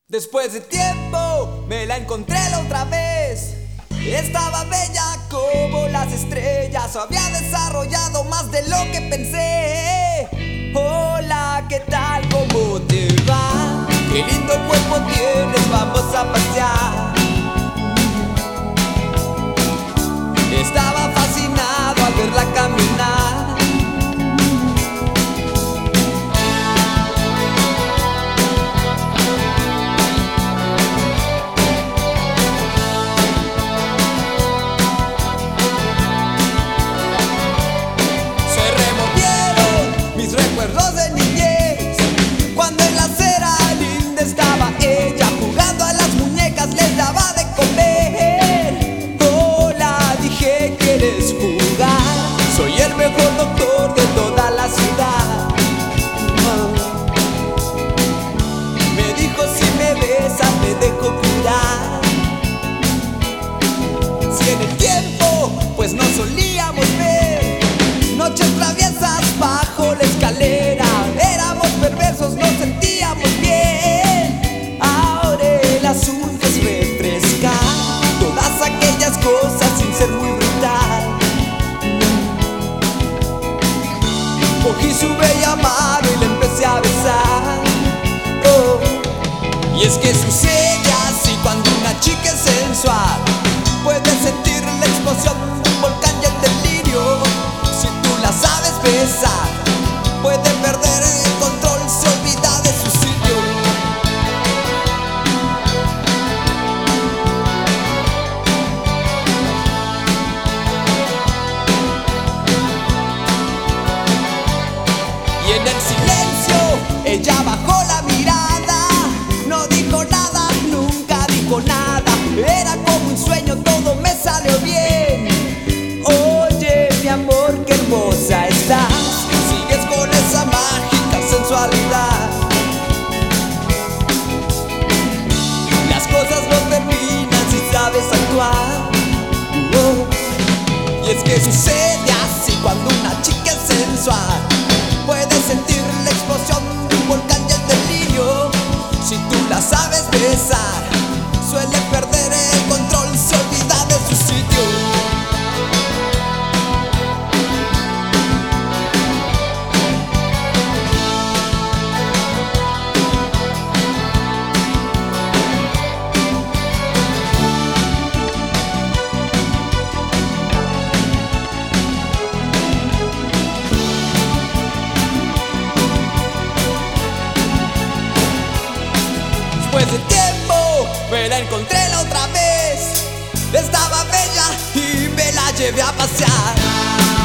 Después de tiempo me la encontré la otra vez. Estaba bella como las estrellas, había desarrollado más de lo que pensé. Hola, ¿qué tal? ¿Cómo te va? Qué lindo cuerpo tienes, vamos a pasear. Estaba fascinado al verla caminar. Recuerdos de niñez, cuando en la acera linda estaba ella, jugando a las muñecas les daba de comer. Hola, dije, ¿quieres jugar? Soy el mejor doctor de toda la ciudad. Me dijo, si me besas me dejo curar. Si en el tiempo pues no solíamos ver noches traviesas bajo la escalera, éramos perversos, nos sentíamos bien. Ahora el asunto es refrescar todas aquellas cosas sin ser muy brutal. Cogí su bella mano y la empecé a besar. Oh. Y es que sucede así cuando una chica es sensual, puedes sentir la explosión de un volcán y el delirio. Si tú la sabes besar, puede perder el control, se olvida de su sitio. Y en el silencio ella bajó la mirada, no dijo nada, nunca dijo nada. Era como un sueño, todo me salió bien. Oye, mi amor, qué hermosa estás, sigues con esa mágica sensualidad. Las cosas no terminan si sabes actuar. Y es que sucede así cuando una chica es sensual, puedes sentir la explosión de un volcán y el delirio. Si tú la sabes besar, suele perder el control, se olvida de su sitio. Después de tiempo me la encontré la otra vez. Estaba bella y me la llevé a pasear.